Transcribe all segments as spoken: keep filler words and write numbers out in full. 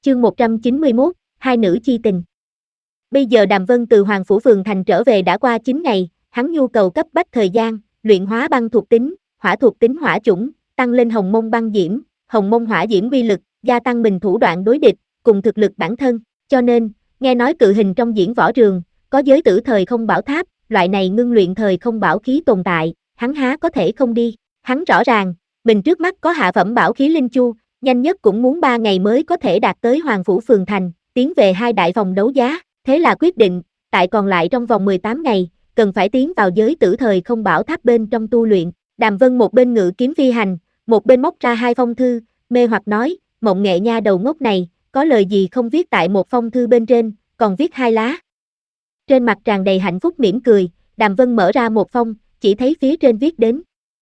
Chương một trăm chín mươi mốt, hai nữ chi tình. Bây giờ Đàm Vân từ Hoàng Phủ Phường Thành trở về đã qua chín ngày, hắn nhu cầu cấp bách thời gian, luyện hóa băng thuộc tính, hỏa thuộc tính hỏa chủng, tăng lên hồng mông băng diễm, hồng mông hỏa diễm uy lực, gia tăng mình thủ đoạn đối địch, cùng thực lực bản thân, cho nên, nghe nói cự hình trong diễn võ trường, có giới tử thời không bảo tháp, loại này ngưng luyện thời không bảo khí tồn tại, hắn há có thể không đi, hắn rõ ràng, mình trước mắt có hạ phẩm bảo khí linh chu, nhanh nhất cũng muốn ba ngày mới có thể đạt tới Hoàng Phủ Phường Thành, tiến về hai đại phòng đấu giá, thế là quyết định, tại còn lại trong vòng mười tám ngày, cần phải tiến vào giới tử thời không bảo tháp bên trong tu luyện. Đàm Vân một bên ngự kiếm phi hành, một bên móc ra hai phong thư, mê hoặc nói, Mộng Nghệ nha đầu ngốc này, có lời gì không viết tại một phong thư bên trên, còn viết hai lá. Trên mặt tràn đầy hạnh phúc mỉm cười, Đàm Vân mở ra một phong, chỉ thấy phía trên viết đến.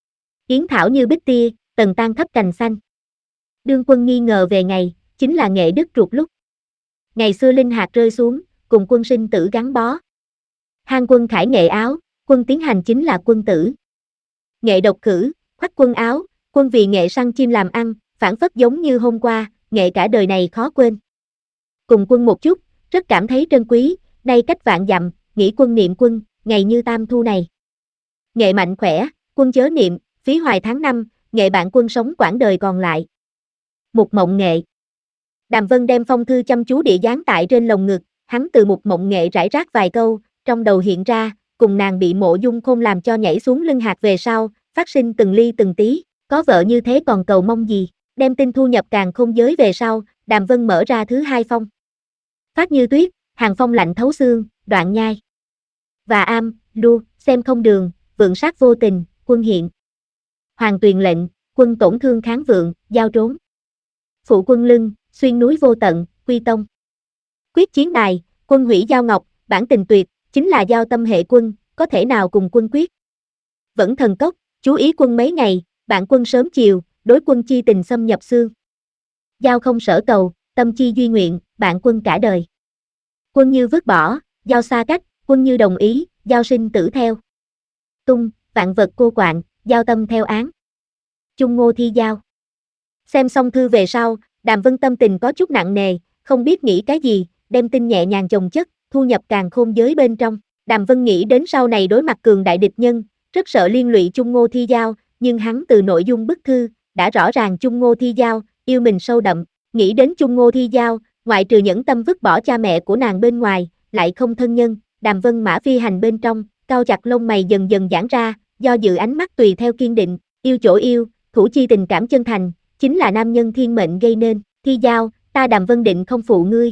Yến thảo như bích tia, tần tan thấp cành xanh. Đương quân nghi ngờ về ngày, chính là nghệ đức ruột lúc. Ngày xưa linh hạt rơi xuống, cùng quân sinh tử gắn bó. Hang quân khải nghệ áo, quân tiến hành chính là quân tử. Nghệ độc cử, khoác quân áo, quân vì nghệ săn chim làm ăn, phản phất giống như hôm qua, nghệ cả đời này khó quên. Cùng quân một chút, rất cảm thấy trân quý, nay cách vạn dặm, nghĩ quân niệm quân, ngày như tam thu này. Nghệ mạnh khỏe, quân chớ niệm, phí hoài tháng năm, nghệ bạn quân sống quãng đời còn lại. Mục Mộng Nghệ. Đàm Vân đem phong thư chăm chú địa dán tại trên lồng ngực, hắn từ Mục Mộng Nghệ rải rác vài câu, trong đầu hiện ra, cùng nàng bị Mộ Dung Khôn làm cho nhảy xuống lưng hạt về sau, phát sinh từng ly từng tí, có vợ như thế còn cầu mong gì, đem tin thu nhập càn khôn giới về sau, Đàm Vân mở ra thứ hai phong. Phát như tuyết, hàng phong lạnh thấu xương, đoạn nhai. Và am, lu, xem không đường, vượng sát vô tình, quân hiện. Hoàng tuyền lệnh, quân tổn thương kháng vượng, giao trốn. Phụ quân lưng, xuyên núi vô tận, quy tông. Quyết chiến đài, quân hủy giao ngọc, bản tình tuyệt, chính là giao tâm hệ quân, có thể nào cùng quân quyết. Vẫn thần cốc, chú ý quân mấy ngày, bạn quân sớm chiều, đối quân chi tình xâm nhập xương. Giao không sở cầu, tâm chi duy nguyện, bạn quân cả đời. Quân như vứt bỏ, giao xa cách, quân như đồng ý, giao sinh tử theo. Tung, vạn vật cô quạng, giao tâm theo án. Chung ngô thi giao. Xem xong thư về sau, Đàm Vân tâm tình có chút nặng nề, không biết nghĩ cái gì, đem tin nhẹ nhàng chồng chất, thu nhập càn khôn giới bên trong. Đàm Vân nghĩ đến sau này đối mặt cường đại địch nhân, rất sợ liên lụy Chung Ngô Thi Giao, nhưng hắn từ nội dung bức thư, đã rõ ràng Chung Ngô Thi Giao, yêu mình sâu đậm, nghĩ đến Chung Ngô Thi Giao, ngoại trừ nhẫn tâm vứt bỏ cha mẹ của nàng bên ngoài, lại không thân nhân, Đàm Vân mã phi hành bên trong, cau chặt lông mày dần dần giãn ra, do dự ánh mắt tùy theo kiên định, yêu chỗ yêu, thủ chi tình cảm chân thành, chính là nam nhân thiên mệnh gây nên, Thi Giao, ta Đàm Vân định không phụ ngươi.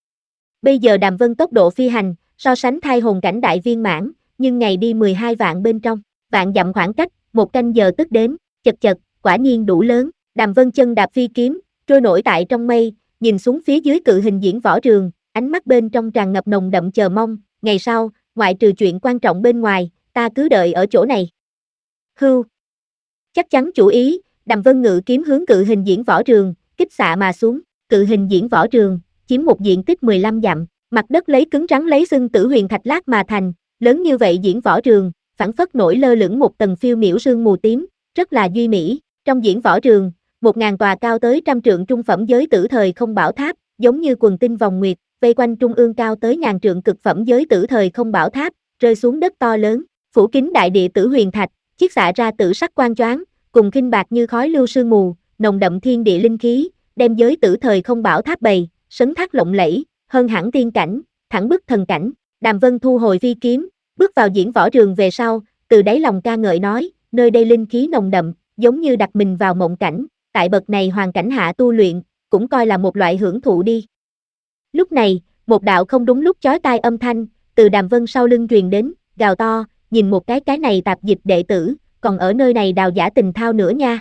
Bây giờ Đàm Vân tốc độ phi hành, so sánh thai hồn cảnh đại viên mãn, nhưng ngày đi mười hai vạn bên trong, vạn dặm khoảng cách, một canh giờ tức đến, chật chật, quả nhiên đủ lớn, Đàm Vân chân đạp phi kiếm, trôi nổi tại trong mây, nhìn xuống phía dưới cự hình diễn võ trường, ánh mắt bên trong tràn ngập nồng đậm chờ mong, ngày sau, ngoại trừ chuyện quan trọng bên ngoài, ta cứ đợi ở chỗ này. Hưu. Chắc chắn chủ ý, Đàm Vân ngự kiếm hướng cự hình diễn võ trường, kích xạ mà xuống, cự hình diễn võ trường, chiếm một diện tích mười lăm dặm, mặt đất lấy cứng rắn lấy xưng tử huyền thạch lát mà thành, lớn như vậy diễn võ trường, phảng phất nổi lơ lửng một tầng phiêu miểu sương mù tím, rất là duy mỹ. Trong diễn võ trường, một ngàn tòa cao tới trăm trượng trung phẩm giới tử thời không bảo tháp, giống như quần tinh vòng nguyệt, vây quanh trung ương cao tới ngàn trượng cực phẩm giới tử thời không bảo tháp, rơi xuống đất to lớn, phủ kín đại địa tử huyền thạch, chiết xạ ra tử sắc quang choáng, cùng khinh bạc như khói lưu sương mù, nồng đậm thiên địa linh khí, đem giới tử thời không bảo tháp bày, sấn thác lộng lẫy, hơn hẳn tiên cảnh, thẳng bức thần cảnh. Đàm Vân thu hồi phi kiếm, bước vào diễn võ trường về sau, từ đáy lòng ca ngợi nói, nơi đây linh khí nồng đậm, giống như đặt mình vào mộng cảnh, tại bậc này hoàn cảnh hạ tu luyện, cũng coi là một loại hưởng thụ đi. Lúc này, một đạo không đúng lúc chói tai âm thanh, từ Đàm Vân sau lưng truyền đến, gào to, nhìn một cái cái này tạp dịch đệ tử, còn ở nơi này đào giả tình thao nữa nha.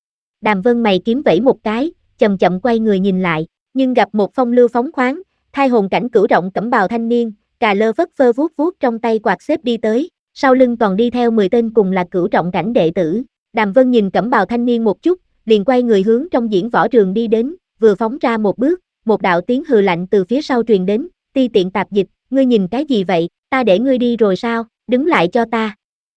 Đàm Vân mày kiếm vẫy một cái, chậm chậm quay người nhìn lại, nhưng gặp một phong lưu phóng khoáng, thai hồn cảnh cửu rộng cẩm bào thanh niên, cà lơ phất phơ vuốt vuốt trong tay quạt xếp đi tới, sau lưng còn đi theo mười tên cùng là cửu trọng cảnh đệ tử. Đàm Vân nhìn cẩm bào thanh niên một chút, liền quay người hướng trong diễn võ trường đi đến, vừa phóng ra một bước, một đạo tiếng hừ lạnh từ phía sau truyền đến, ti tiện tạp dịch, ngươi nhìn cái gì vậy, ta để ngươi đi rồi sao, đứng lại cho ta.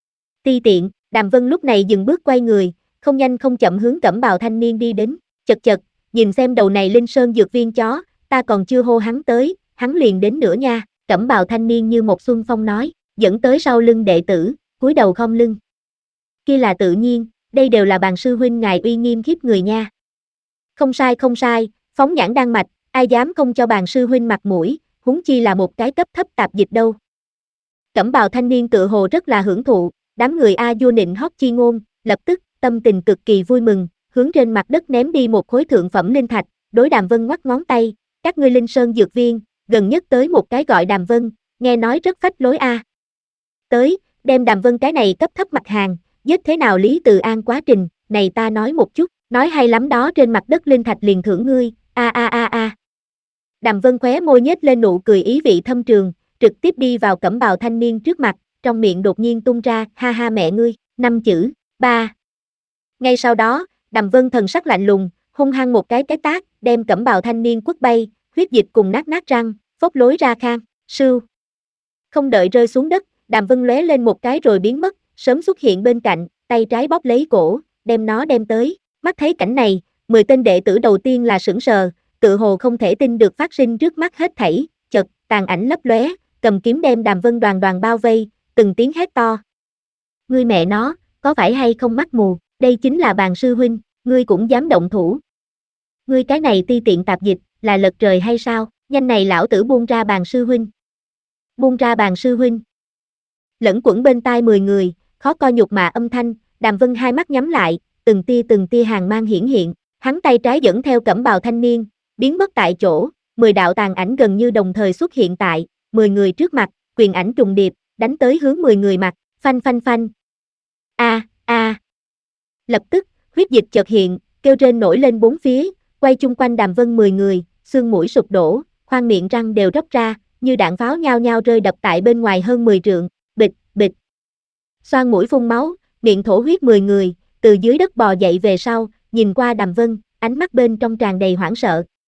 Ti tiện, Đàm Vân lúc này dừng bước quay người, không nhanh không chậm hướng cẩm bào thanh niên đi đến, chật chật, nhìn xem đầu này Linh Sơn dược viên chó, ta còn chưa hô hắn tới, hắn liền đến nữa nha, cẩm bào thanh niên như một xuân phong nói, dẫn tới sau lưng đệ tử, cúi đầu khom lưng. Kia là tự nhiên, đây đều là bàn sư huynh ngài uy nghiêm khiếp người nha. Không sai không sai, phóng nhãn đan mạch, ai dám không cho bàn sư huynh mặt mũi, huống chi là một cái cấp thấp tạp dịch đâu. Cẩm bào thanh niên tự hồ rất là hưởng thụ, đám người A vua nịnh hót chi ngôn, lập tức, tâm tình cực kỳ vui mừng, hướng trên mặt đất ném đi một khối thượng phẩm linh thạch, đối Đàm Vân ngoắc ngón tay, các ngươi Linh Sơn dược viên, gần nhất tới một cái gọi Đàm Vân, nghe nói rất phách lối a. Tới, đem Đàm Vân cái này cấp thấp mặt hàng, giết thế nào Lý Từ An quá trình, này ta nói một chút, nói hay lắm đó trên mặt đất linh thạch liền thưởng ngươi, a a a a. Đàm Vân khóe môi nhếch lên nụ cười ý vị thâm trường, trực tiếp đi vào cẩm bào thanh niên trước mặt, trong miệng đột nhiên tung ra, ha ha mẹ ngươi, năm chữ, ba. Ngay sau đó, Đàm Vân thần sắc lạnh lùng, hung hăng một cái cái tát, đem cẩm bào thanh niên quất bay, huyết dịch cùng nát nát răng, phốc lối ra khang, sưu. Không đợi rơi xuống đất, Đàm Vân lóe lên một cái rồi biến mất, sớm xuất hiện bên cạnh, tay trái bóp lấy cổ, đem nó đem tới. Mắt thấy cảnh này, mười tên đệ tử đầu tiên là sững sờ, tự hồ không thể tin được phát sinh trước mắt hết thảy, chợt, tàn ảnh lấp lóe, cầm kiếm đem Đàm Vân đoàn đoàn bao vây, từng tiếng hét to. Ngươi mẹ nó, có phải hay không mắt mù, đây chính là bàn sư huynh, ngươi cũng dám động thủ. Ngươi cái này ti tiện tạp dịch, là lật trời hay sao, nhanh này lão tử buông ra bàn sư huynh. Buông ra bàn sư huynh. Lẫn quẩn bên tai mười người, khó coi nhục mạ âm thanh, Đàm Vân hai mắt nhắm lại, từng tia từng tia hàng mang hiển hiện, hắn tay trái dẫn theo cẩm bào thanh niên, biến mất tại chỗ, mười đạo tàn ảnh gần như đồng thời xuất hiện tại mười người trước mặt, quyền ảnh trùng điệp, đánh tới hướng mười người mặt, phanh phanh phanh. A a. Lập tức, huyết dịch chợt hiện, kêu rên nổi lên bốn phía, quay chung quanh Đàm Vân mười người, xương mũi sụp đổ, khoang miệng răng đều róc ra, như đạn pháo nhao nhao rơi đập tại bên ngoài hơn mười trượng, bịch, bịch. Xoang mũi phun máu, miệng thổ huyết mười người, từ dưới đất bò dậy về sau, nhìn qua Đàm Vân, ánh mắt bên trong tràn đầy hoảng sợ,